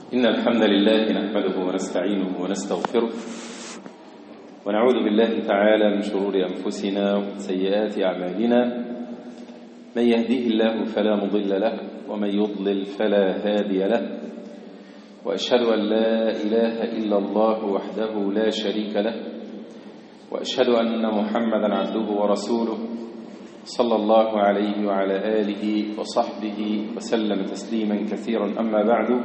إن الحمد لله نحمده ونستعينه ونستغفره ونعوذ بالله تعالى من شرور أنفسنا ومن سيئات أعمالنا. من يهديه الله فلا مضل له ومن يضلل فلا هادي له، وأشهد أن لا إله إلا الله وحده لا شريك له، وأشهد أن محمدا عبده ورسوله صلى الله عليه وعلى آله وصحبه وسلم تسليما كثيرا. أما بعد،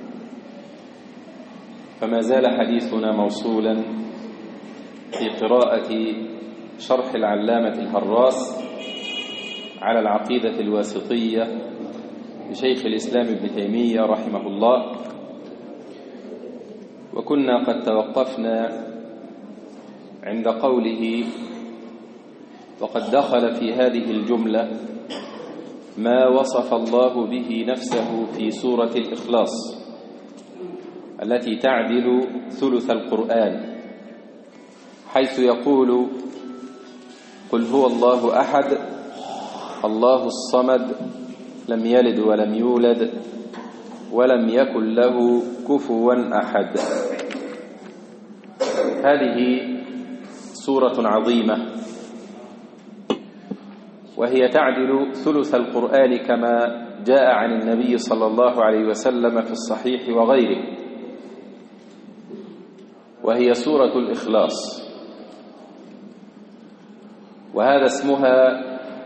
فما زال حديثنا موصولا في قراءة شرح العلامة الهراس على العقيدة الواسطية لشيخ الإسلام ابن تيمية رحمه الله، وكنا قد توقفنا عند قوله: وقد دخل في هذه الجملة ما وصف الله به نفسه في سورة الإخلاص التي تعدل ثلث القرآن، حيث يقول: قل هو الله أحد الله الصمد لم يلد ولم يولد ولم يكن له كفوا أحد. هذه سورة عظيمة، وهي تعدل ثلث القرآن كما جاء عن النبي صلى الله عليه وسلم في الصحيح وغيره، وهي سورة الإخلاص، وهذا اسمها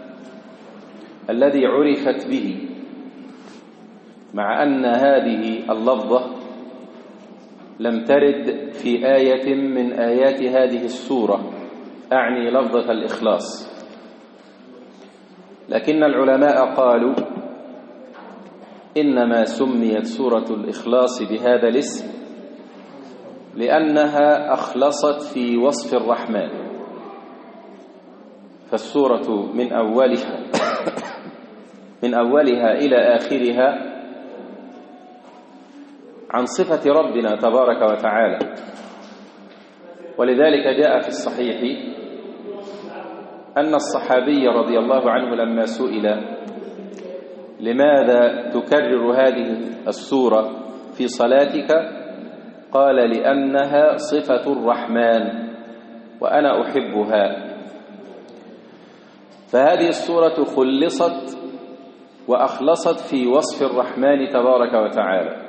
الذي عرفت به، مع أن هذه اللفظة لم ترد في آية من آيات هذه السورة، أعني لفظة الإخلاص، لكن العلماء قالوا إنما سميت سورة الإخلاص بهذا الاسم لأنها أخلصت في وصف الرحمن، فالسورة من أولها إلى آخرها عن صفة ربنا تبارك وتعالى. ولذلك جاء في الصحيح أن الصحابي رضي الله عنه لما سئل: لماذا تكرر هذه السورة في صلاتك؟ قال: لأنها صفة الرحمن وأنا أحبها. فهذه السورة خلصت وأخلصت في وصف الرحمن تبارك وتعالى.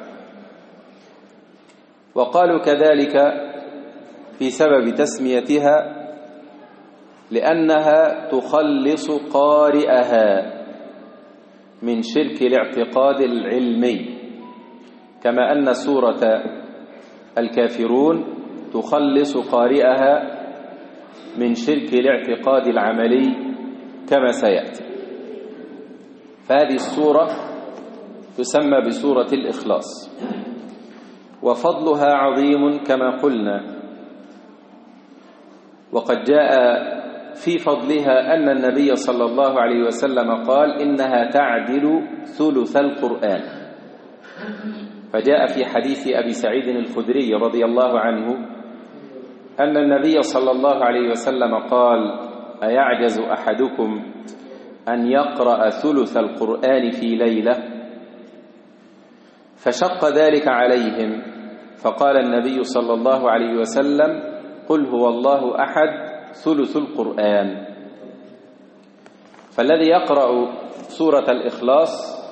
وقالوا كذلك في سبب تسميتها لأنها تخلص قارئها من شرك الاعتقاد العلمي، كما أن سورة الكافرون تخلص قارئها من شرك الاعتقاد العملي كما سيأتي. فهذه السورة تسمى بسورة الإخلاص، وفضلها عظيم كما قلنا. وقد جاء في فضلها أن النبي صلى الله عليه وسلم قال: إنها تعدل ثلث القرآن. فجاء في حديث أبي سعيد الخدري رضي الله عنه أن النبي صلى الله عليه وسلم قال: أيعجز أحدكم أن يقرأ ثلث القرآن في ليلة؟ فشق ذلك عليهم، فقال النبي صلى الله عليه وسلم: قل هو الله أحد ثلث القرآن. فالذي يقرأ سورة الإخلاص،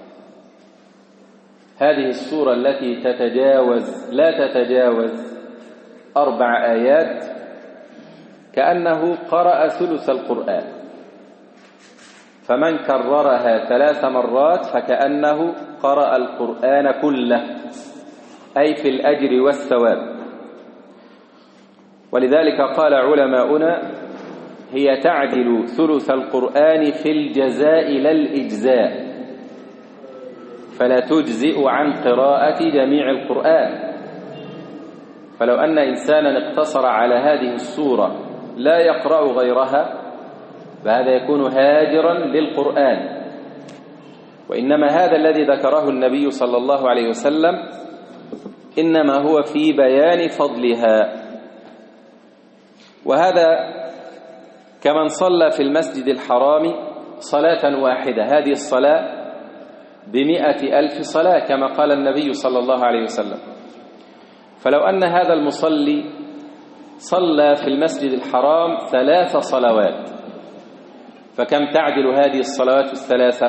هذه السورة التي لا تتجاوز 4 آيات، كأنه قرأ ثلث القرآن. فمن كررها 3 مرات فكأنه قرأ القرآن كله، أي في الأجر والثواب. ولذلك قال علماؤنا: هي تعدل ثلث القرآن في الجزاء لا الإجزاء، فلا تجزئ عن قراءة جميع القرآن. فلو أن إنسانا اقتصر على هذه السورة لا يقرأ غيرها، فهذا يكون هاجرا للقرآن. وإنما هذا الذي ذكره النبي صلى الله عليه وسلم إنما هو في بيان فضلها. وهذا كمن صلى في المسجد الحرام صلاة واحدة، هذه الصلاة ب100,000 صلاة كما قال النبي صلى الله عليه وسلم. فلو أن هذا المصلي صلى في المسجد الحرام 3 صلوات، فكم تعدل هذه الصلوات الثلاثة؟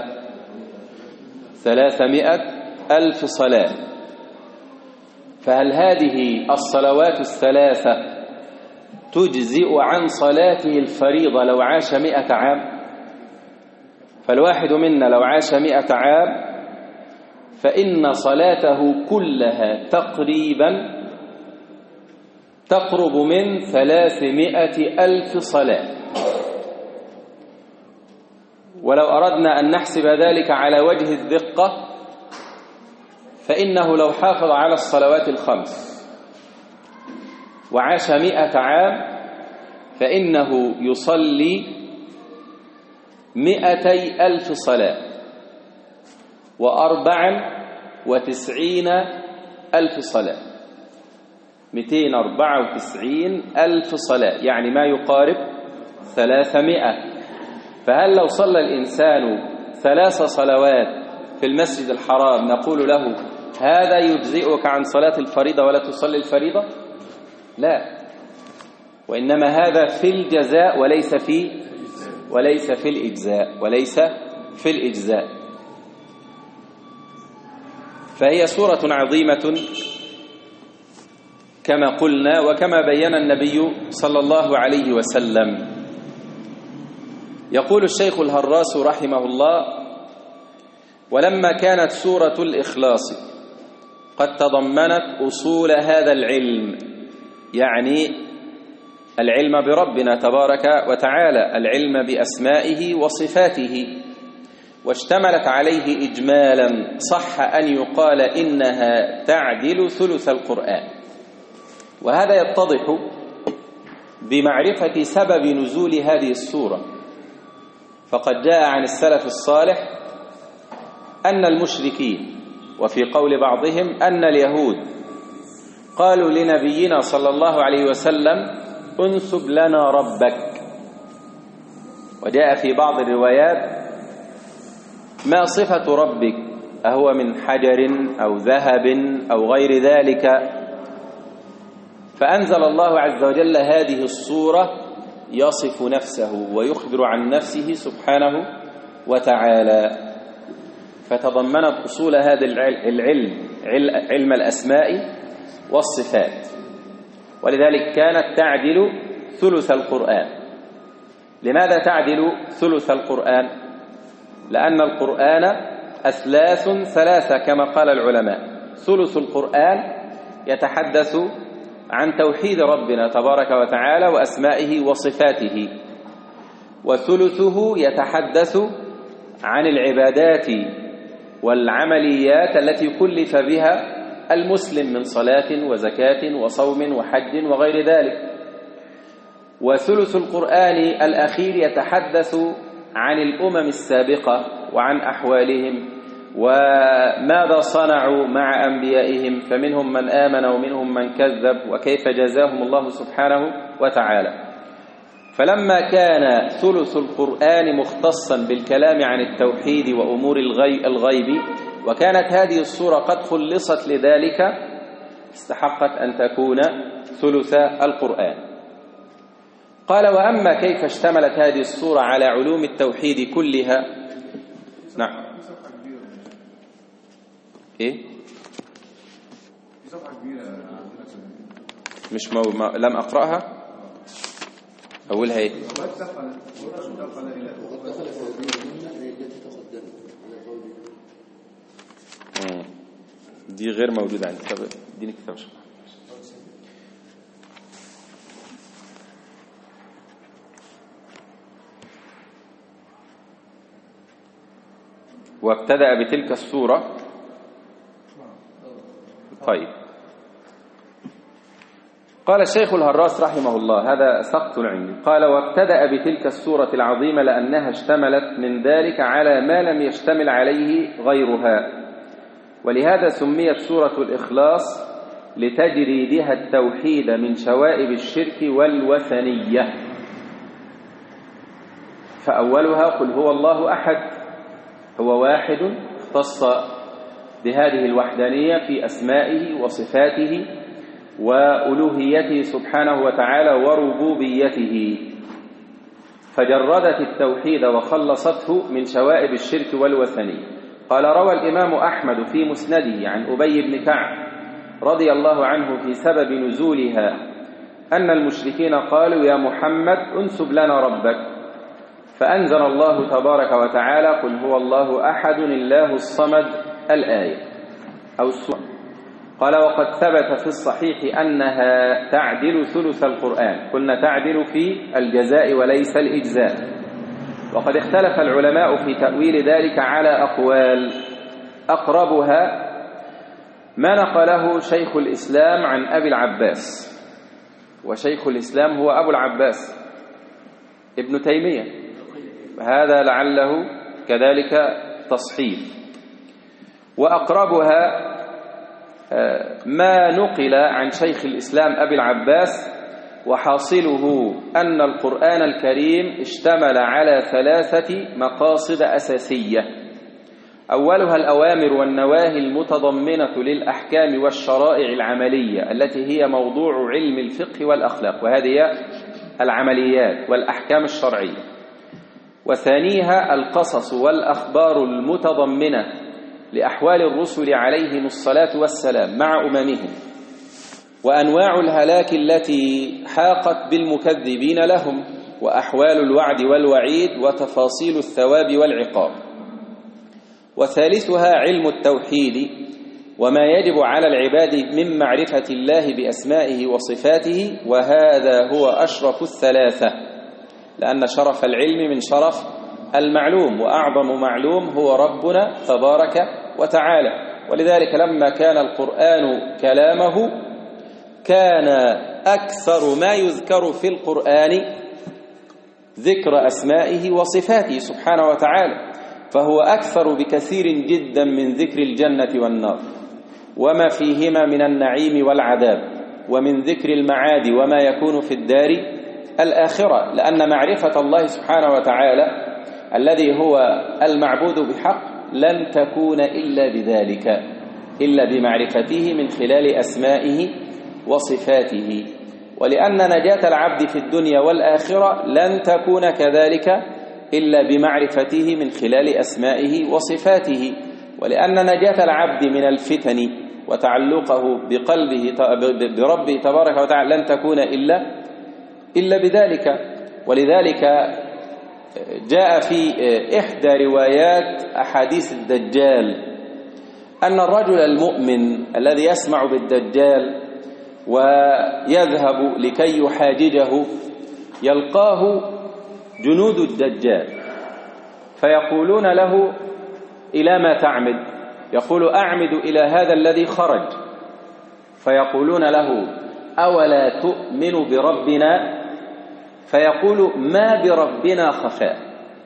300,000 صلاة. فهل هذه الصلوات الثلاثة تجزئ عن صلاته الفريضة لو عاش 100 عام؟ فالواحد منا لو عاش 100 عام فإن صلاته كلها تقريبا تقرب من 300,000 صلاة. ولو أردنا أن نحسب ذلك على وجه الدقة فإنه لو حافظ على الصلوات الخمس وعاش 100 عام فإنه يصلي 200,000 صلاة و94,000 صلاة، 294,000 صلاة، يعني ما يقارب 300. فهل لو صلى الإنسان 3 صلوات في المسجد الحرام نقول له هذا يجزئك عن صلاة الفريضة ولا تصلي الفريضة؟ لا، وإنما هذا في الجزاء وليس في الإجزاء. فهي سورة عظيمة كما قلنا وكما بين النبي صلى الله عليه وسلم. يقول الشيخ الهراس رحمه الله: ولما كانت سورة الإخلاص قد تضمنت أصول هذا العلم، يعني العلم بربنا تبارك وتعالى، العلم بأسمائه وصفاته، واشتملت عليه إجمالا، صح أن يقال إنها تعدل ثلث القرآن. وهذا يتضح بمعرفة سبب نزول هذه السورة. فقد جاء عن السلف الصالح أن المشركين، وفي قول بعضهم أن اليهود، قالوا لنبينا صلى الله عليه وسلم: انسب لنا ربك. وجاء في بعض الروايات: ما صفة ربك؟ أهو من حجر أو ذهب أو غير ذلك؟ فأنزل الله عز وجل هذه السورة يصف نفسه ويخبر عن نفسه سبحانه وتعالى، فتضمنت أصول هذا العلم، علم الأسماء والصفات، ولذلك كانت تعدل ثلث القرآن. لماذا تعدل ثلث القرآن؟ لأن القرآن أثلاث ثلاثة كما قال العلماء. ثلث القرآن يتحدث عن توحيد ربنا تبارك وتعالى وأسمائه وصفاته، وثلثه يتحدث عن العبادات والعمليات التي كلف بها المسلم من صلاة وزكاة وصوم وحج وغير ذلك. وثلث القرآن الأخير يتحدث عن الأمم السابقة وعن أحوالهم وماذا صنعوا مع أنبيائهم، فمنهم من آمن ومنهم من كذب، وكيف جزاهم الله سبحانه وتعالى. فلما كان ثلث القرآن مختصا بالكلام عن التوحيد وأمور الغيب، وكانت هذه السورة قد خلصت لذلك، استحقت أن تكون ثلث القرآن. قال: وأما كيف اشتملت هذه السورة على علوم التوحيد كلها؟ نعم. إيه؟ مش لم أقرأها. أولها إيه؟ دي غير موجودة عندي. طب اديني كتاب شرح. وابتدأ بتلك السورة. طيب، قال الشيخ الهراس رحمه الله، هذا سقط عندي، قال: وابتدأ بتلك السورة العظيمة لأنها اشتملت من ذلك على ما لم يشتمل عليه غيرها، ولهذا سميت سورة الإخلاص لتجريدها التوحيد من شوائب الشرك والوثنية. فأولها: قل هو الله أحد، هو واحد اختص بهذه الوحدانية في أسمائه وصفاته وألوهيته سبحانه وتعالى وربوبيته، فجردت التوحيد وخلصته من شوائب الشرك والوثنية. قال: روى الإمام أحمد في مسنده عن أبي بن كعب رضي الله عنه في سبب نزولها أن المشركين قالوا: يا محمد انسب لنا ربك، فأنزل الله تبارك وتعالى: قل هو الله أحد الله الصمد، الآية أو السورة. قال: وقد ثبت في الصحيح أنها تعدل ثلث القرآن. قلنا تعدل في الجزاء وليس الإجزاء. وقد اختلف العلماء في تأويل ذلك على أقوال، أقربها ما نقله شيخ الإسلام عن أبي العباس، وشيخ الإسلام هو أبو العباس ابن تيمية، هذا لعله كذلك تصحيف. وأقربها ما نقل عن شيخ الإسلام أبي العباس، وحاصله أن القرآن الكريم اشتمل على 3 مقاصد أساسية: أولها الأوامر والنواهي المتضمنة للأحكام والشرائع العملية التي هي موضوع علم الفقه والأخلاق، وهذه العمليات والأحكام الشرعية. وثانيها القصص والأخبار المتضمنة لأحوال الرسل عليهم الصلاة والسلام مع أممهم، وأنواع الهلاك التي حاقت بالمكذبين لهم، وأحوال الوعد والوعيد، وتفاصيل الثواب والعقاب. وثالثها علم التوحيد وما يجب على العباد من معرفة الله بأسمائه وصفاته، وهذا هو أشرف الثلاثة، لأن شرف العلم من شرف المعلوم، وأعظم معلوم هو ربنا تبارك وتعالى. ولذلك لما كان القرآن كلامه كان أكثر ما يذكر في القرآن ذكر أسمائه وصفاته سبحانه وتعالى، فهو أكثر بكثير جدا من ذكر الجنة والنار وما فيهما من النعيم والعذاب، ومن ذكر المعاد وما يكون في الدار الآخرة، لأن معرفة الله سبحانه وتعالى الذي هو المعبود بحق لن تكون إلا بذلك، إلا بمعرفته من خلال أسمائه وصفاته. ولأن نجاة العبد في الدنيا والآخرة لن تكون كذلك إلا بمعرفته من خلال أسمائه وصفاته. ولأن نجاة العبد من الفتن وتعلقه بقلبه بربه تبارك وتعالى لن تكون إلا بذلك. ولذلك جاء في إحدى روايات أحاديث الدجال أن الرجل المؤمن الذي يسمع بالدجال ويذهب لكي يحاججه يلقاه جنود الدجال فيقولون له: إلى ما تعمد؟ يقول: أعمد إلى هذا الذي خرج. فيقولون له: أولا تؤمن بربنا؟ فيقول: ما بربنا خفاء.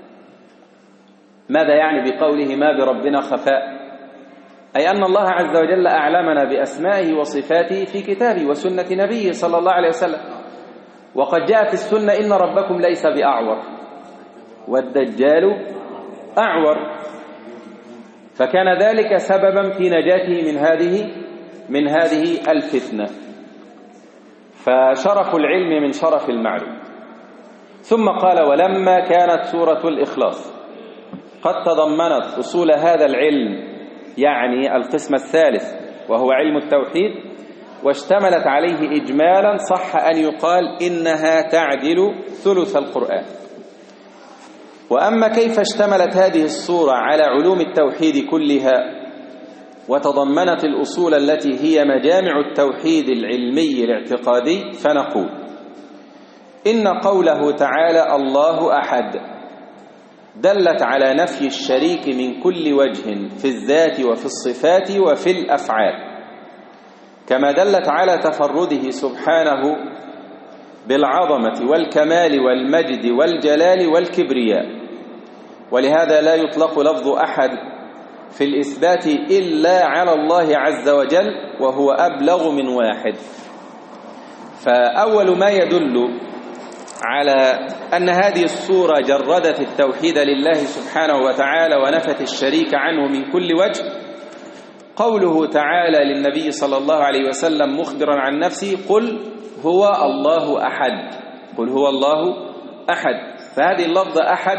ماذا يعني بقوله ما بربنا خفاء؟ أي أن الله عز وجل أعلمنا بأسمائه وصفاته في كتابه وسنة نبيه صلى الله عليه وسلم، وقد جاء في السنة: إن ربكم ليس بأعور والدجال أعور. فكان ذلك سببا في نجاته من هذه الفتنة. فشرف العلم من شرف المعلوم. ثم قال: ولما كانت سورة الإخلاص قد تضمنت أصول هذا العلم، يعني القسم الثالث وهو علم التوحيد، واشتملت عليه إجمالا، صح أن يقال إنها تعدل ثلث القرآن. وأما كيف اشتملت هذه السورة على علوم التوحيد كلها وتضمنت الأصول التي هي مجامع التوحيد العلمي الاعتقادي، فنقول: إن قوله تعالى الله أحد دلت على نفي الشريك من كل وجه في الذات وفي الصفات وفي الأفعال، كما دلت على تفرده سبحانه بالعظمة والكمال والمجد والجلال والكبرياء. ولهذا لا يطلق لفظ أحد في الإثبات إلا على الله عز وجل، وهو أبلغ من واحد. فأول ما يدل على أن هذه السورة جردت التوحيد لله سبحانه وتعالى ونفت الشريك عنه من كل وجه قوله تعالى للنبي صلى الله عليه وسلم مخبرا عن نفسه: قل هو الله أحد. قل هو الله أحد. فهذه اللفظة أحد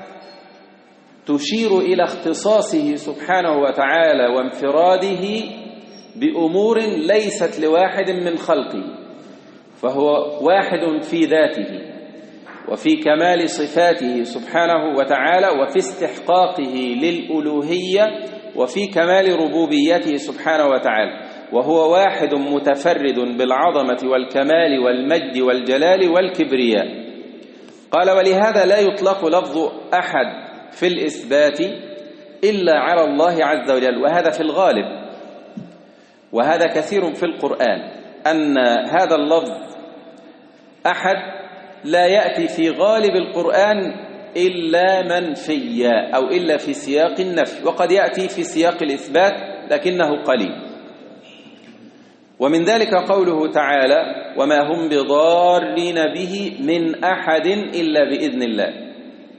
تشير إلى اختصاصه سبحانه وتعالى وانفراده بأمور ليست لواحد من خلقه، فهو واحد في ذاته وفي كمال صفاته سبحانه وتعالى وفي استحقاقه للألوهية وفي كمال ربوبيته سبحانه وتعالى، وهو واحد متفرد بالعظمة والكمال والمجد والجلال والكبرياء. قال: ولهذا لا يطلق لفظ أحد في الإثبات إلا على الله عز وجل، وهذا في الغالب، وهذا كثير في القرآن، أن هذا اللفظ أحد لا يأتي في غالب القرآن إلا منفيا أو إلا في سياق النفي، وقد يأتي في سياق الإثبات لكنه قليل. ومن ذلك قوله تعالى: وما هم بضارين به من أحد إلا بإذن الله.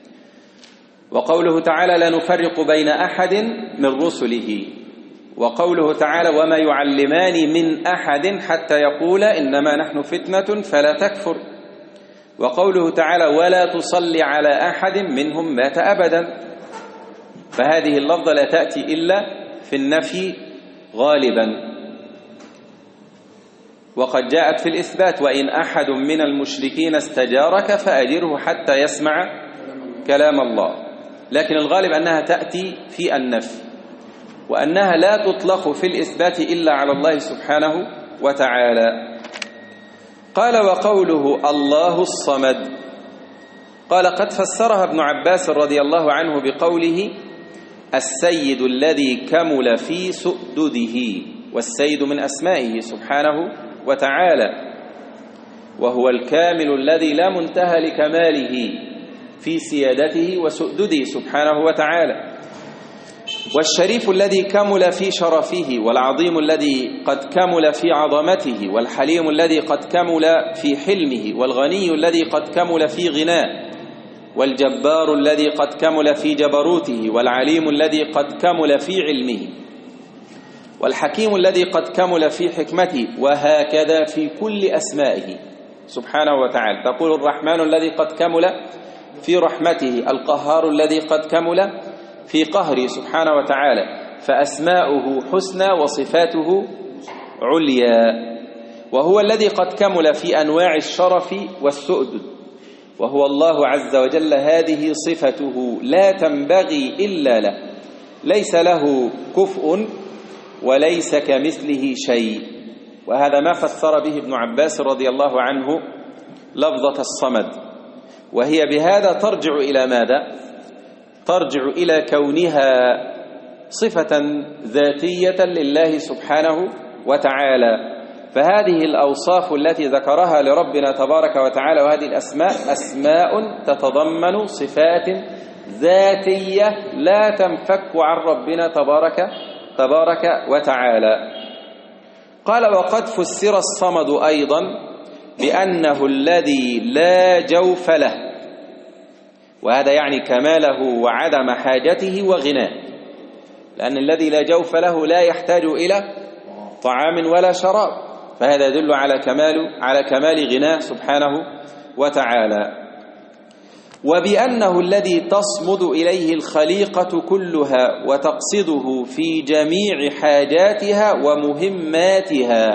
وقوله تعالى: لا نفرق بين أحد من رسله. وقوله تعالى: وما يعلمان من أحد حتى يقولا إنما نحن فتنة فلا تكفر. وقوله تعالى: ولا تصلي على أحد منهم مات أبدا. فهذه اللفظة لا تأتي إلا في النفي غالبا، وقد جاءت في الإثبات: وإن أحد من المشركين استجارك فأجره حتى يسمع كلام الله. لكن الغالب أنها تأتي في النفي، وأنها لا تطلق في الإثبات إلا على الله سبحانه وتعالى. قال: وقوله الله الصمد، قال: قد فسرها ابن عباس رضي الله عنه بقوله: السيد الذي كمل في سؤدده. والسيد من أسمائه سبحانه وتعالى، وهو الكامل الذي لا منتهى لكماله في سيادته وسؤدده سبحانه وتعالى، والشريف الذي كمل في شرفه، والعظيم الذي قد كمل في عظمته، والحليم الذي قد كمل في حلمه، والغني الذي قد كمل في غناه، والجبار الذي قد كمل في جبروته، والعليم الذي قد كمل في علمه، والحكيم الذي قد كمل في حكمته، وهكذا في كل أسمائه سبحانه وتعالى. تقول: الرحمن الذي قد كمل في رحمته، القهار الذي قد كمل في قهره سبحانه وتعالى. فأسماؤه حسنى وصفاته عليا. وهو الذي قد كمل في أنواع الشرف والسؤدد، وهو الله عز وجل. هذه صفته لا تنبغي إلا له، ليس له كفء وليس كمثله شيء. وهذا ما فسر به ابن عباس رضي الله عنه لفظة الصمد، وهي بهذا ترجع إلى ماذا؟ ترجع إلى كونها صفة ذاتية لله سبحانه وتعالى. فهذه الأوصاف التي ذكرها لربنا تبارك وتعالى وهذه الأسماء أسماء تتضمن صفات ذاتية لا تنفك عن ربنا تبارك وتعالى. قال: وقد فسر الصمد أيضا بأنه الذي لا جوف له، وهذا يعني كماله وعدم حاجته وغناه، لأن الذي لا جوف له لا يحتاج إلى طعام ولا شراب، فهذا يدل على كمال غناه سبحانه وتعالى. وبأنه الذي تصمد إليه الخليقة كلها وتقصده في جميع حاجاتها ومهماتها.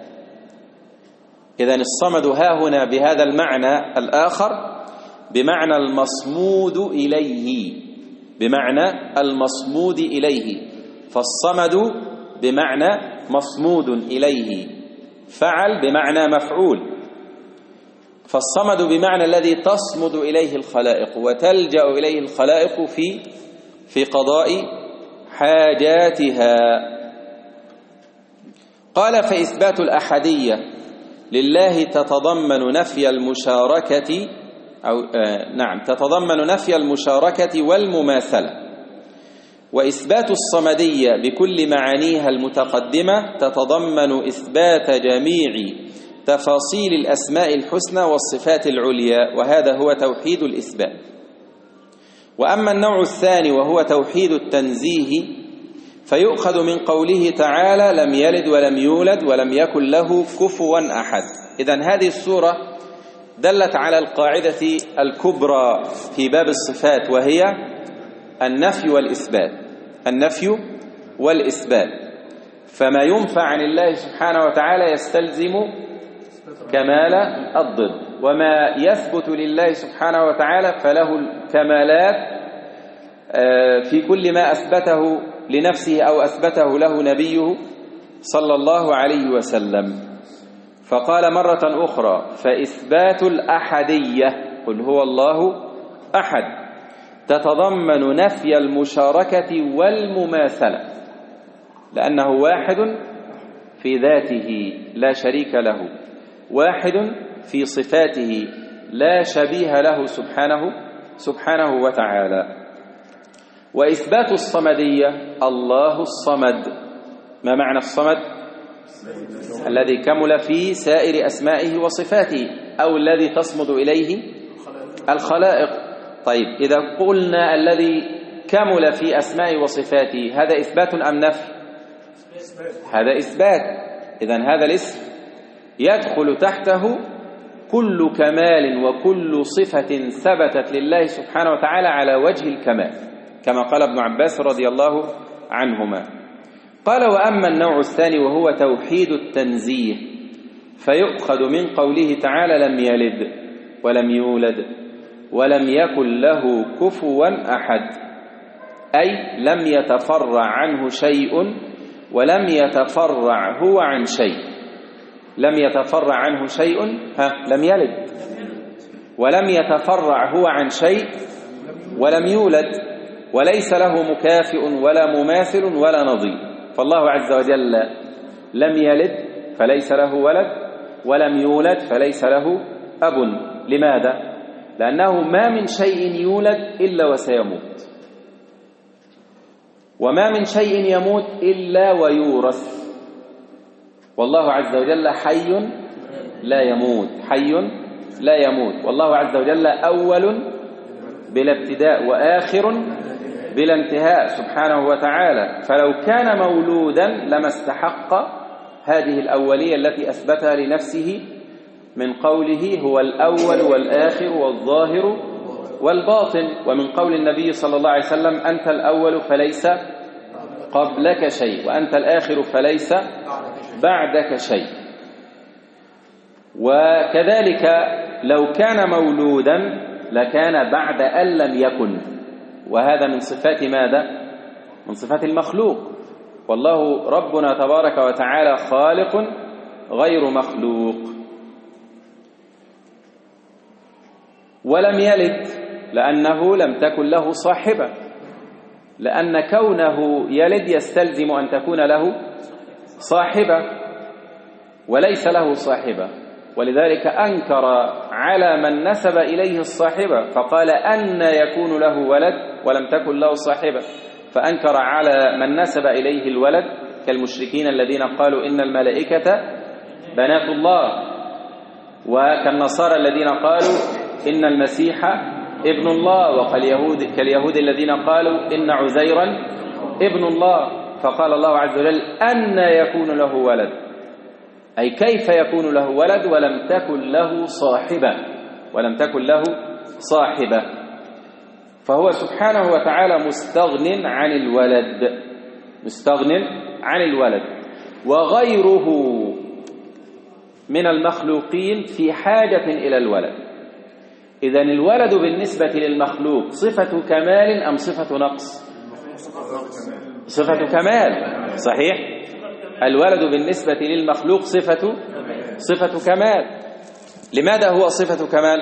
إذن الصمد هاهنا بهذا المعنى الآخر بمعنى المصمود إليه، بمعنى المصمود إليه. فالصمد بمعنى مصمود إليه، فعل بمعنى مفعول. فالصمد بمعنى الذي تصمد إليه الخلائق وتلجأ إليه الخلائق في قضاء حاجاتها. قال: فإثبات الأحدية لله تتضمن نفي المشاركة تتضمن نفي المشاركة والمماثلة، وإثبات الصمدية بكل معانيها المتقدمة تتضمن إثبات جميع تفاصيل الأسماء الحسنى والصفات العليا، وهذا هو توحيد الإثبات. وأما النوع الثاني وهو توحيد التنزيه فيؤخذ من قوله تعالى: لم يلد ولم يولد ولم يكن له كفوا أحد. إذن هذه السورة دلت على القاعدة الكبرى في باب الصفات، وهي النفي والإثبات. النفي والإثبات، فما ينفى عن الله سبحانه وتعالى يستلزم كمال الضد، وما يثبت لله سبحانه وتعالى فله الكمالات في كل ما أثبته لنفسه أو أثبته له نبيه صلى الله عليه وسلم. فقال مرة أخرى: فإثبات الأحدية، قل هو الله أحد، تتضمن نفي المشاركة والمماثلة، لأنه واحد في ذاته لا شريك له، واحد في صفاته لا شبيه له سبحانه وتعالى. وإثبات الصمدية: الله الصمد. ما معنى الصمد؟ الذي كمل في سائر أسمائه وصفاته، أو الذي تصمد إليه الخلائق. طيب، إذا قلنا الذي كمل في أسمائه وصفاته، هذا إثبات أم نفي؟ هذا إثبات. إذن هذا الاسم يدخل تحته كل كمال وكل صفة ثبتت لله سبحانه وتعالى على وجه الكمال، كما قال ابن عباس رضي الله عنهما. قال: وأما النوع الثاني وهو توحيد التنزيه فيؤخذ من قوله تعالى: لم يلد ولم يولد ولم يكن له كفوا أحد، أي لم يتفرع عنه شيء ولم يتفرع هو عن شيء. لم يتفرع عنه شيء، لم يلد، ولم يتفرع هو عن شيء، ولم يولد، وليس له مكافئ ولا مماثل ولا نظير. فالله عز وجل لم يلد فليس له ولد، ولم يولد فليس له أب. لماذا؟ لأنه ما من شيء يولد إلا وسيموت، وما من شيء يموت إلا ويورث. والله عز وجل حي لا يموت، حي لا يموت. والله عز وجل أول بلا ابتداء وآخر بلا انتهاء سبحانه وتعالى. فلو كان مولودا لما استحق هذه الأولية التي أثبتها لنفسه من قوله: هو الأول والآخر والظاهر والباطن، ومن قول النبي صلى الله عليه وسلم: أنت الأول فليس قبلك شيء، وأنت الآخر فليس بعدك شيء. وكذلك لو كان مولودا لكان بعد أن لم يكن، وهذا من صفات ماذا؟ من صفات المخلوق. والله ربنا تبارك وتعالى خالق غير مخلوق. ولم يلد لأنه لم تكن له صاحبة، لأن كونه يلد يستلزم أن تكون له صاحبة، وليس له صاحبة، ولذلك أنكر على من نسب إليه الصاحبة فقال: أن يكون له ولد ولم تكن له صاحبة. فأنكر على من نسب إليه الولد كالمشركين الذين قالوا إن الملائكة بنات الله، وكالنصارى الذين قالوا إن المسيح ابن الله، وكاليهود الذين قالوا إن عزيرا ابن الله. فقال الله عز وجل: أن يكون له ولد، أي كيف يكون له ولد ولم تكن له صاحبة، ولم تكن له صاحبة. فهو سبحانه وتعالى مستغن عن الولد، مستغن عن الولد. وغيره من المخلوقين في حاجة إلى الولد. إذن الولد بالنسبة للمخلوق صفة كمال أم صفة نقص؟ صفة كمال، صحيح. الولد بالنسبة للمخلوق صفة كمال. لماذا هو صفة كمال؟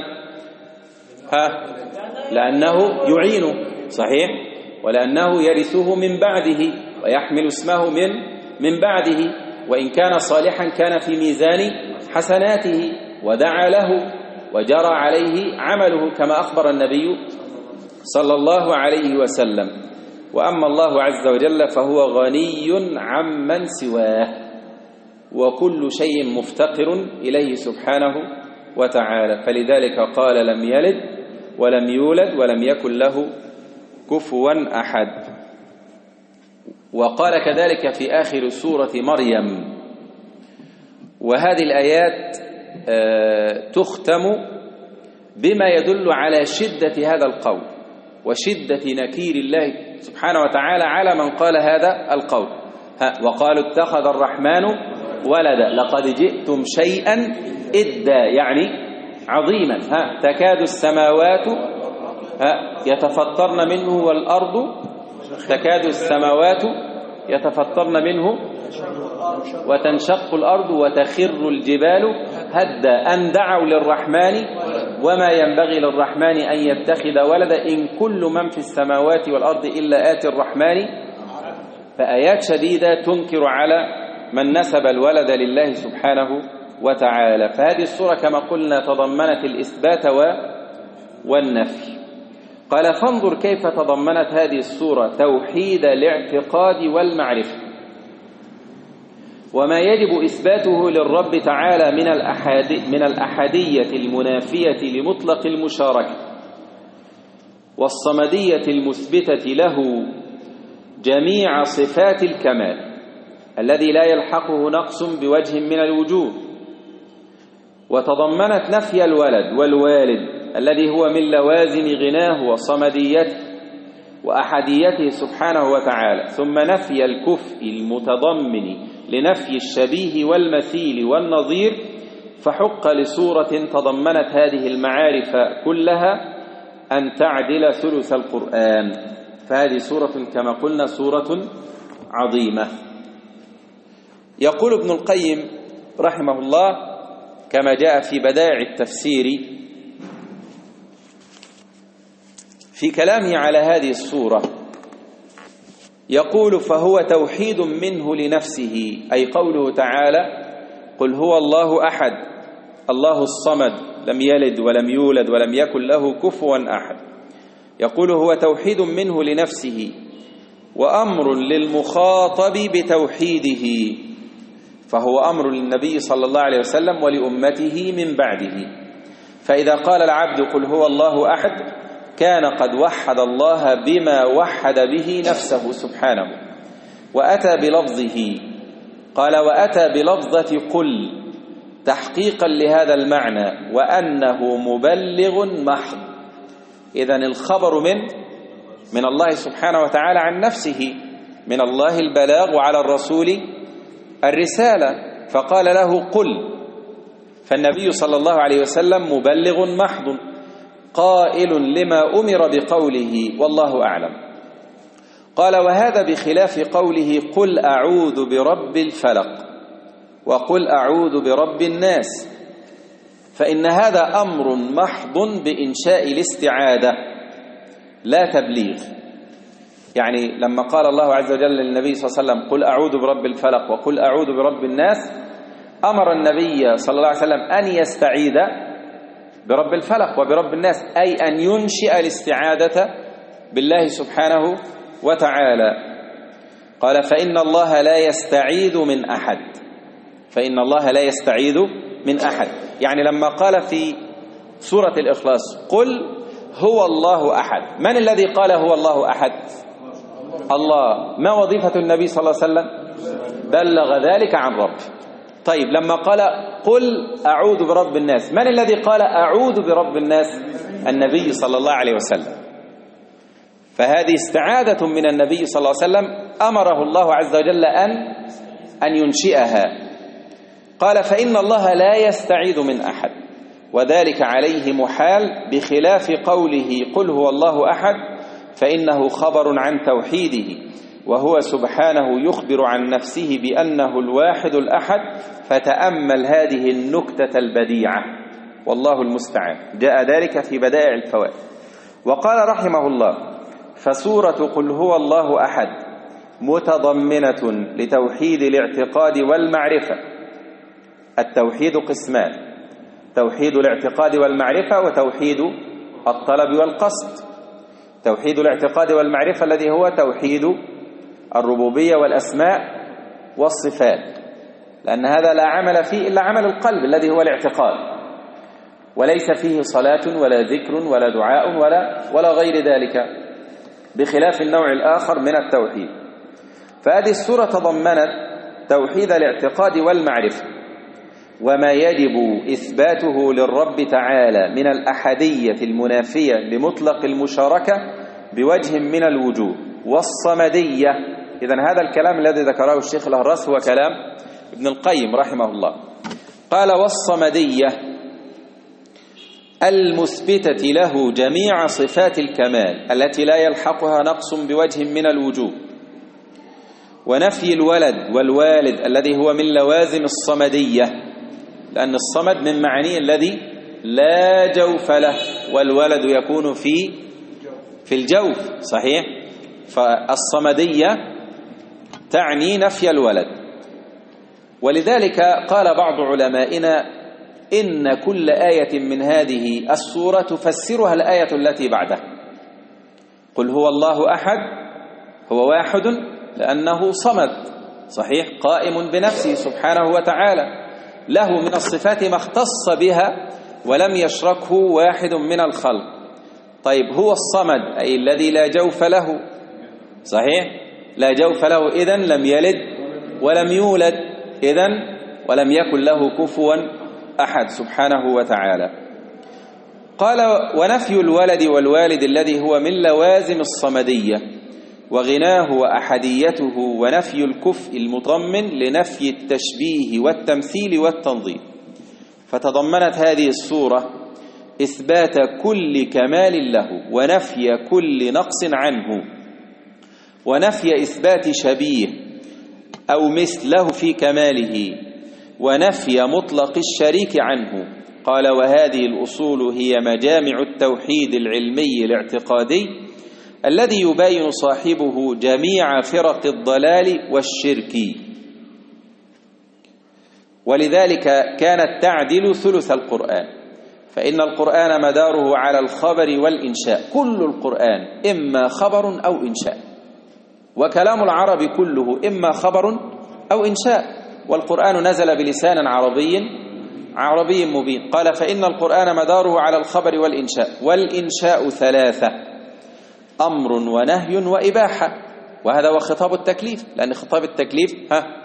لأنه يعينه، صحيح، ولأنه يرثه من بعده ويحمل اسمه من بعده، وإن كان صالحا كان في ميزان حسناته ودعا له وجرى عليه عمله كما أخبر النبي صلى الله عليه وسلم. وأما الله عز وجل فهو غني عمن سواه، وكل شيء مفتقر إليه سبحانه وتعالى، فلذلك قال لم يلد ولم يولد ولم يكن له كفوا أحد. وقال كذلك في آخر سورة مريم. وهذه الآيات تختم بما يدل على شدة هذا القول وشدة نكير الله سبحانه وتعالى على من قال هذا القول. وقالوا اتخذ الرحمن ولدا لقد جئتم شيئا إدا، يعني عظيما. تكاد السماوات يتفطرن منه والأرض، تكاد السماوات يتفطرن منه وتنشق الأرض وتخر الجبال هدا أن دعوا للرحمن وما ينبغي للرحمن أن يتخذ ولدا إن كل من في السماوات والأرض إلا آتي الرحمن. فآيات شديدة تنكر على من نسب الولد لله سبحانه وتعالى. فهذه السورة كما قلنا تضمنت الإثبات والنفي. قال فانظر كيف تضمنت هذه السورة توحيد الاعتقاد والمعرفة وما يجب إثباته للرب تعالى من الأحدية المنافية لمطلق المشاركة والصمدية المثبتة له جميع صفات الكمال الذي لا يلحقه نقص بوجه من الوجوه. وتضمنت نفي الولد والوالد الذي هو من لوازم غناه وصمديته وأحديته سبحانه وتعالى، ثم نفي الكفء المتضمن لنفي الشبيه والمثيل والنظير. فحق لسورة تضمنت هذه المعارف كلها أن تعدل ثلث القرآن. فهذه سورة كما قلنا سورة عظيمة. يقول ابن القيم رحمه الله كما جاء في بدائع التفسير في كلامه على هذه السورة، يقول فهو توحيد منه لنفسه، أي قوله تعالى قل هو الله أحد الله الصمد لم يلد ولم يولد ولم يكن له كفوا أحد. يقول هو توحيد منه لنفسه وأمر للمخاطب بتوحيده، فهو أمر للنبي صلى الله عليه وسلم ولأمته من بعده. فإذا قال العبد قل هو الله أحد كان قد وحد الله بما وحد به نفسه سبحانه وأتى بلفظه. قال وأتى بلفظة قل تحقيقا لهذا المعنى وأنه مبلغ محض. إذن الخبر من الله سبحانه وتعالى عن نفسه، من الله البلاغ وعلى الرسول الرسالة، فقال له قل. فالنبي صلى الله عليه وسلم مبلغ محض قائل لما أمر بقوله والله أعلم. قال وهذا بخلاف قوله قل أعوذ برب الفلق وقل أعوذ برب الناس، فإن هذا أمر محض بإنشاء الاستعادة لا تبليغ. يعني لما قال الله عز وجل للنبي صلى الله عليه وسلم قل أعوذ برب الفلق وقل أعوذ برب الناس، أمر النبي صلى الله عليه وسلم أن يستعيذ برب الفلق وبرب الناس، أي أن ينشئ الاستعادة بالله سبحانه وتعالى. قال فإن الله لا يستعيذ من أحد، فإن الله لا يستعيذ من أحد. يعني لما قال في سورة الإخلاص قل هو الله أحد، من الذي قال هو الله أحد؟ الله. ما وظيفة النبي صلى الله عليه وسلم؟ بلغ ذلك عن رب. طيب لما قال قل أعوذ برب الناس، من الذي قال أعوذ برب الناس؟ النبي صلى الله عليه وسلم. فهذه استعادة من النبي صلى الله عليه وسلم أمره الله عز وجل أن ينشئها. قال فإن الله لا يستعيذ من أحد وذلك عليه محال، بخلاف قوله قل هو الله أحد فإنه خبر عن توحيده، وهو سبحانه يخبر عن نفسه بأنه الواحد الأحد. فتأمل هذه النكتة البديعة والله المستعان، جاء ذلك في بدائع الفوائد. وقال رحمه الله فسورة قل هو الله أحد متضمنة لتوحيد الاعتقاد والمعرفة. التوحيد قسمان: توحيد الاعتقاد والمعرفة وتوحيد الطلب والقصد. توحيد الاعتقاد والمعرفة الذي هو توحيد الربوبية والأسماء والصفات، لأن هذا لا عمل فيه إلا عمل القلب الذي هو الاعتقاد، وليس فيه صلاة ولا ذكر ولا دعاء ولا غير ذلك، بخلاف النوع الآخر من التوحيد. فهذه السورة تضمنت توحيد الاعتقاد والمعرفة، وما يجب إثباته للرب تعالى من الأحدية المنافية لمطلق المشاركة بوجه من الوجوه، والصمدية. إذن هذا الكلام الذي ذكره الشيخ الهراس هو كلام ابن القيم رحمه الله. قال: والصمدية المثبتة له جميع صفات الكمال التي لا يلحقها نقص بوجه من الوجوه، ونفي الولد والوالد الذي هو من لوازم الصمدية، لأن الصمد من معانيه الذي لا جوف له، والولد يكون في الجوف، صحيح؟ فالصمدية تعني نفي الولد. ولذلك قال بعض علمائنا إن كل آية من هذه السورة تفسرها الآية التي بعدها. قل هو الله أحد، هو واحد لأنه صمد، صحيح؟ قائم بنفسه سبحانه وتعالى، له من الصفات ما اختص بها ولم يشركه واحد من الخلق. طيب، هو الصمد أي الذي لا جوف له، صحيح؟ لا جوف له، إذن لم يلد ولم يولد، إذن ولم يكن له كفوا أحد سبحانه وتعالى. قال: ونفي الولد والوالد الذي هو من لوازم الصمدية، وغناه وأحديته، ونفي الكفء المضمن لنفي التشبيه والتمثيل والتنظير. فتضمنت هذه السورة إثبات كل كمال له، ونفي كل نقص عنه، ونفي إثبات شبيه أو مثله في كماله، ونفي مطلق الشريك عنه. قال: وهذه الأصول هي مجامع التوحيد العلمي الاعتقادي الذي يبين صاحبه جميع فرق الضلال والشرك. ولذلك كانت تعدل ثلث القرآن، فإن القرآن مداره على الخبر والإنشاء، كل القرآن إما خبر أو إنشاء، وكلام العرب كله إما خبر أو إنشاء، والقرآن نزل بلسان عربي مبين. قال: فإن القرآن مداره على الخبر والإنشاء، والإنشاء ثلاثة: أمر ونهي وإباحة. وهذا هو خطاب التكليف، لأن خطاب التكليف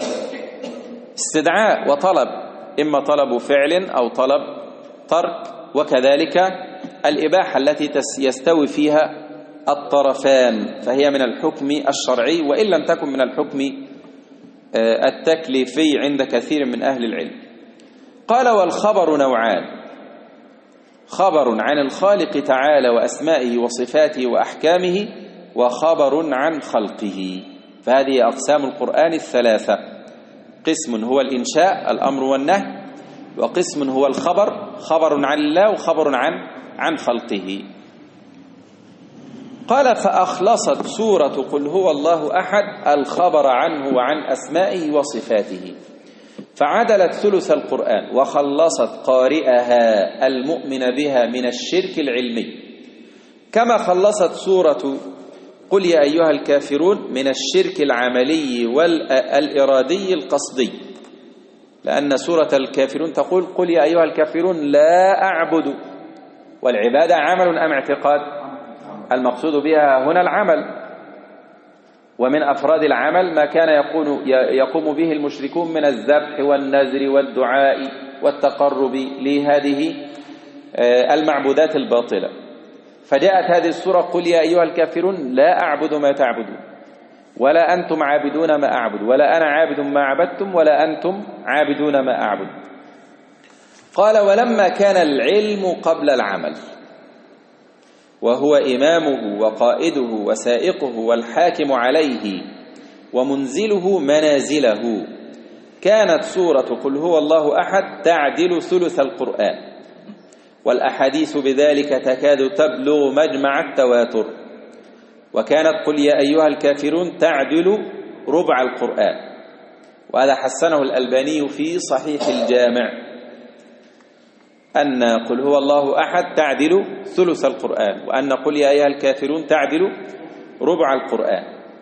استدعاء وطلب، إما طلب فعل أو طلب ترك، وكذلك الإباحة التي يستوي فيها الطرفان، فهي من الحكم الشرعي وإن لم تكن من الحكم التكليفي عند كثير من أهل العلم. قال: والخبر نوعان: خبر عن الخالق تعالى وأسمائه وصفاته وأحكامه، وخبر عن خلقه. فهذه أقسام القرآن الثلاثة: قسم هو الإنشاء الأمر والنهي، وقسم هو الخبر خبر عن الله وخبر عن خلقه. قال: فأخلصت سورة قل هو الله أحد الخبر عنه وعن أسمائه وصفاته، فعدلت ثلث القرآن وخلصت قارئها المؤمن بها من الشرك العلمي، كما خلصت سورة قل يا أيها الكافرون من الشرك العملي والإرادي القصدي، لأن سورة الكافرون تقول قل يا أيها الكافرون لا أعبد، والعبادة عمل أم اعتقاد؟ المقصود بها هنا العمل، ومن أفراد العمل ما كان يقوم به المشركون من الذبح والنذر والدعاء والتقرب لهذه المعبودات الباطلة. فجاءت هذه السورة قل يا أيها الكافرون لا أعبد ما تعبدون، ولا أنتم عابدون ما أعبد، ولا أنا عابد ما عبدتم، ولا أنتم عابدون ما أعبد. قال: ولما كان العلم قبل العمل، وهو إمامه وقائده وسائقه والحاكم عليه ومنزله منازله، كانت سورة قل هو الله أحد تعدل ثلث القرآن، والأحاديث بذلك تكاد تبلغ مجمع التواتر. وكانت قل يا أيها الكافرون تعدل ربع القرآن، وهذا حسنه الألباني في صحيح الجامع، أن قل هو الله أحد تعدل ثلث القرآن، وأن قل يا أيها الكافرون تعدل ربع القرآن.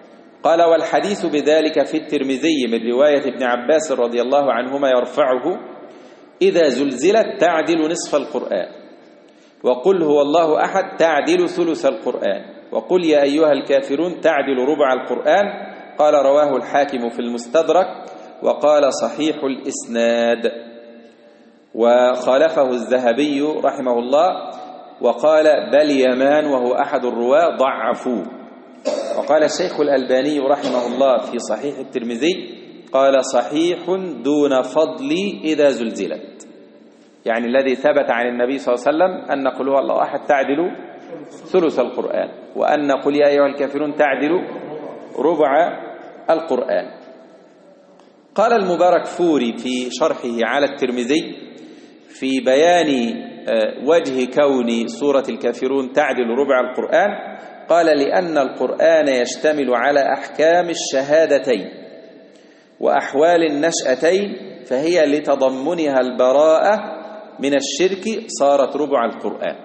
قال والحديث بذلك في الترمذي من رواية ابن عباس رضي الله عنهما يرفعه: إذا زلزلت تعدل نصف القرآن، وقل هو الله أحد تعدل ثلث القرآن، وقل يا أيها الكافرون تعدل ربع القرآن. قال رواه الحاكم في المستدرك وقال صحيح الإسناد، وخالفه الذهبي رحمه الله وقال بل يمان وهو أحد الرواة ضعفوه. وقال الشيخ الألباني رحمه الله في صحيح الترمذي قال صحيح دون فضل إذا زلزلت، يعني الذي ثبت عن النبي صلى الله عليه وسلم أن قل هو الله أحد تعدل ثلث القرآن، وأن قل يا أيها الكافرون تعدل ربع القرآن. قال المباركفوري في شرحه على الترمذي في بيان وجه كون سورة الكافرون تعدل ربع القرآن، قال لأن القرآن يشتمل على أحكام الشهادتين وأحوال النشأتين، فهي لتضمنها البراءة من الشرك صارت ربع القرآن.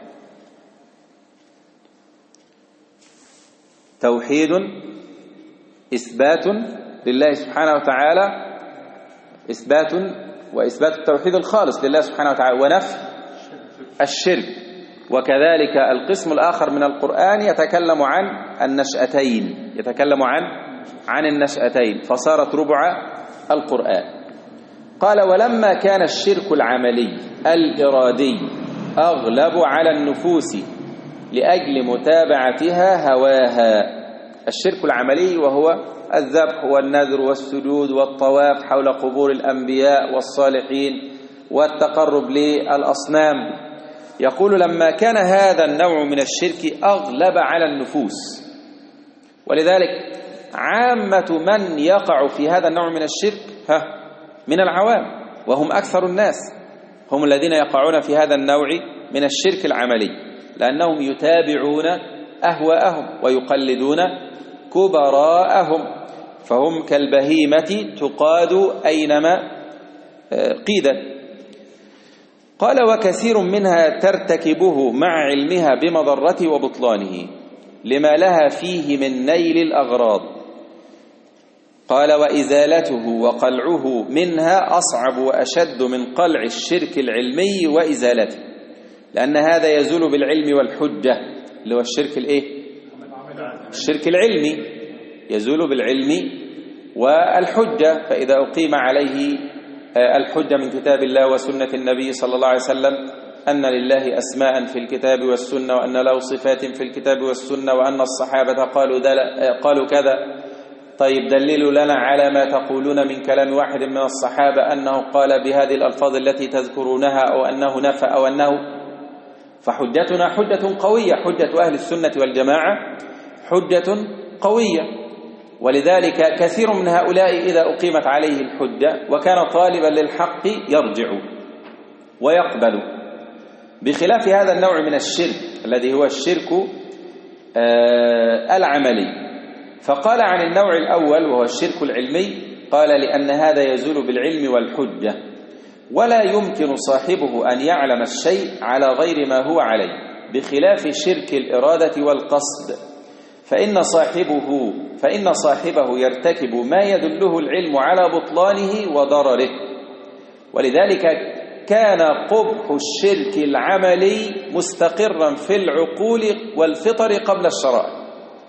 توحيد، إثبات لله سبحانه وتعالى، إثبات وإثبات التوحيد الخالص لله سبحانه وتعالى، ونفي الشرك. وكذلك القسم الآخر من القرآن يتكلم عن النشأتين، يتكلم عن النشأتين، فصارت ربع القرآن. قال ولما كان الشرك العملي الإرادي أغلب على النفوس لأجل متابعتها هواها، الشرك العملي وهو الذبح والنذر والسجود والطواف حول قبور الأنبياء والصالحين والتقرب للأصنام، يقول لما كان هذا النوع من الشرك أغلب على النفوس، ولذلك عامة من يقع في هذا النوع من الشرك من العوام، وهم أكثر الناس، هم الذين يقعون في هذا النوع من الشرك العملي، لأنهم يتابعون أهواءهم ويقلدون كبراءهم، فهم كالبهيمة تقاد أينما قيدت. قال وكثير منها ترتكبه مع علمها بمضرته وبطلانه لما لها فيه من نيل الأغراض. قال وإزالته وقلعه منها أصعب وأشد من قلع الشرك العلمي وإزالته، لأن هذا يزول بالعلم والحجة، اللي هو الشرك الشرك العلمي يزول بالعلم والحجة، فإذا أقيم عليه الحجة من كتاب الله وسنة النبي صلى الله عليه وسلم أن لله أسماء في الكتاب والسنة، وأن له صفات في الكتاب والسنة، وأن الصحابة قالوا كذا. طيب دللوا لنا على ما تقولون من كلام واحد من الصحابة أنه قال بهذه الألفاظ التي تذكرونها، أو أنه نفى أو أنه، فحجتنا حجة قوية، حجة أهل السنة والجماعة حجة قوية. ولذلك كثير من هؤلاء إذا أقيمت عليه الحجة وكان طالبا للحق يرجع ويقبل، بخلاف هذا النوع من الشرك الذي هو الشرك العملي. فقال عن النوع الأول وهو الشرك العلمي، قال لأن هذا يزول بالعلم والحجة، ولا يمكن صاحبه أن يعلم الشيء على غير ما هو عليه، بخلاف شرك الإرادة والقصد، فإن صاحبه يرتكب ما يدله العلم على بطلانه وضرره. ولذلك كان قبح الشرك العملي مستقرا في العقول والفطر قبل الشرائع.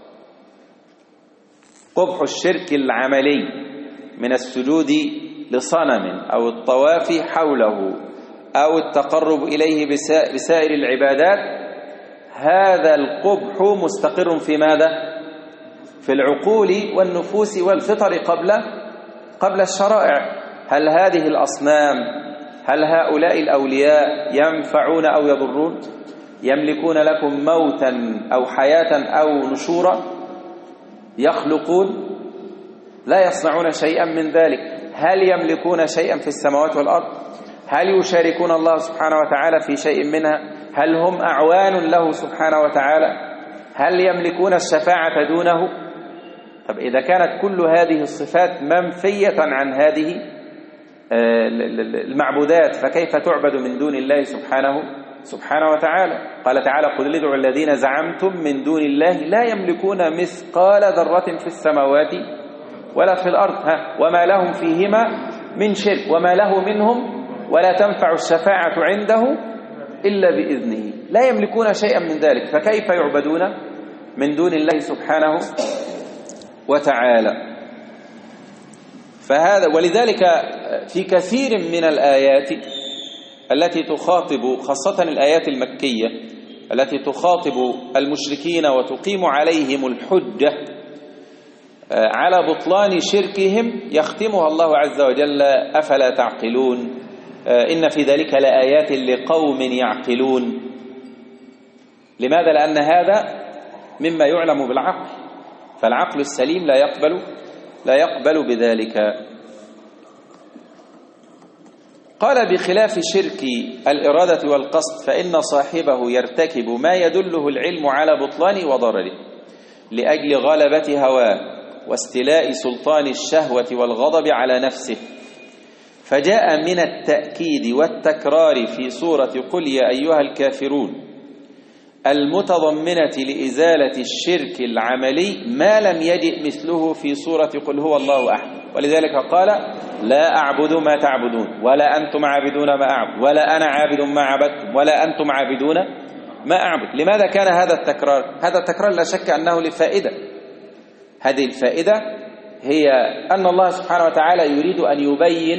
قبح الشرك العملي من السجود لصنم أو الطواف حوله أو التقرب إليه بسائر العبادات، هذا القبح مستقر في ماذا؟ في العقول والنفوس والفطر قبل الشرائع. هل هذه الأصنام، هل هؤلاء الأولياء ينفعون أو يضرون؟ يملكون لكم موتا أو حياة أو نشورا؟ يخلقون؟ لا يصنعون شيئا من ذلك. هل يملكون شيئا في السماوات والأرض؟ هل يشاركون الله سبحانه وتعالى في شيء منها؟ هل هم أعوان له سبحانه وتعالى؟ هل يملكون الشفاعة دونه؟ طب إذا كانت كل هذه الصفات منفية عن هذه المعبودات، فكيف تعبد من دون الله سبحانه سبحانه وتعالى. قال تعالى: قل ادعوا الذين زعمتم من دون الله لا يملكون مثقال ذرة في السماوات ولا في الأرض وما لهم فيهما من شرك وما له منهم ولا تنفع الشفاعة عنده إلا بإذنه. لا يملكون شيئا من ذلك، فكيف يعبدون من دون الله سبحانه وتعالى؟ فهذا ولذلك في كثير من الآيات التي تخاطب، خاصة الآيات المكية التي تخاطب المشركين وتقيم عليهم الحجة على بطلان شركهم، يختمها الله عز وجل: أفلا تعقلون، إن في ذلك لآيات لقوم يعقلون. لماذا؟ لأن هذا مما يعلم بالعقل، فالعقل السليم لا يقبل بذلك. قال: بخلاف شرك الإرادة والقصد فإن صاحبه يرتكب ما يدله العلم على بطلانه وضرره لأجل غلبة هواه واستيلاء سلطان الشهوة والغضب على نفسه. فجاء من التأكيد والتكرار في سورة قل يا أيها الكافرون المتضمنة لإزالة الشرك العملي ما لم يجئ مثله في سورة قل هو الله أحد. ولذلك قال: لا أعبد ما تعبدون ولا أنتم عابدون ما أعبد ولا أنا عابد ما عبدتم ولا أنتم عابدون ما أعبد. لماذا كان هذا التكرار؟ هذا التكرار لا شك أنه لفائدة. هذه الفائدة هي أن الله سبحانه وتعالى يريد أن يبين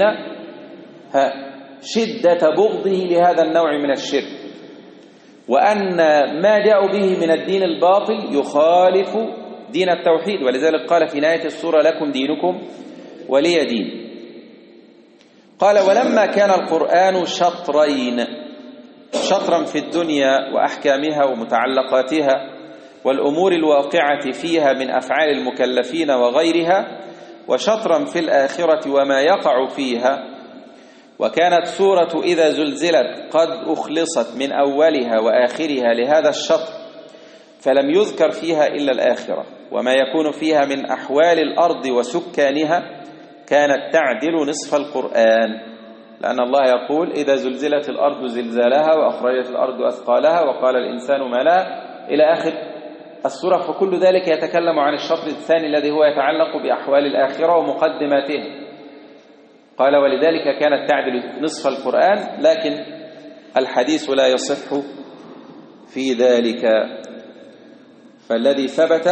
شدة بغضه لهذا النوع من الشرك، وأن ما جاءوا به من الدين الباطل يخالف دين التوحيد. ولذلك قال في نهاية السورة: لكم دينكم ولي دين. قال: ولما كان القرآن شطرين، شطرا في الدنيا وأحكامها ومتعلقاتها والأمور الواقعة فيها من أفعال المكلفين وغيرها، وشطرا في الآخرة وما يقع فيها، وكانت سورة إذا زلزلت قد أخلصت من أولها وآخرها لهذا الشطر، فلم يذكر فيها إلا الآخرة وما يكون فيها من أحوال الأرض وسكانها، كانت تعدل نصف القرآن. لأن الله يقول: إذا زلزلت الأرض زلزالها وأخرجت الأرض أثقالها وقال الإنسان ما لها، إلى آخر السورة. فكل ذلك يتكلم عن الشطر الثاني الذي هو يتعلق بأحوال الآخرة ومقدماتها. قال: ولذلك كانت تعدل نصف القرآن، لكن الحديث لا يصح في ذلك. فالذي ثبت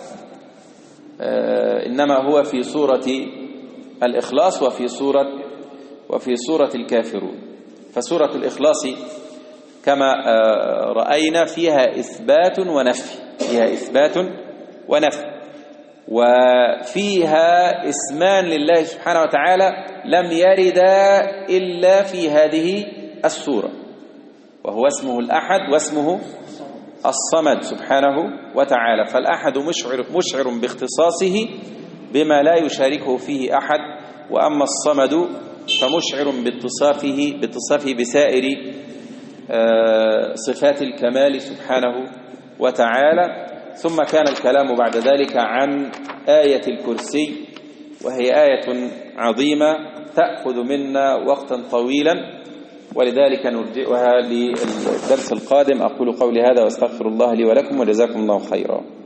إنما هو في سورة الإخلاص وفي سورة الكافرون. فسورة الإخلاص كما رأينا فيها إثبات ونفي، وفيها اسمان لله سبحانه وتعالى لم يردا إلا في هذه السورة، وهو اسمه الأحد واسمه الصمد سبحانه وتعالى. فالأحد مشعر باختصاصه بما لا يشاركه فيه أحد، وأما الصمد فمشعر باتصافه بسائر صفات الكمال سبحانه وتعالى. ثم كان الكلام بعد ذلك عن آية الكرسي، وهي آية عظيمة تأخذ منا وقتا طويلا، ولذلك نرجئها للدرس القادم. أقول قولي هذا واستغفر الله لي ولكم، وجزاكم الله خيرا.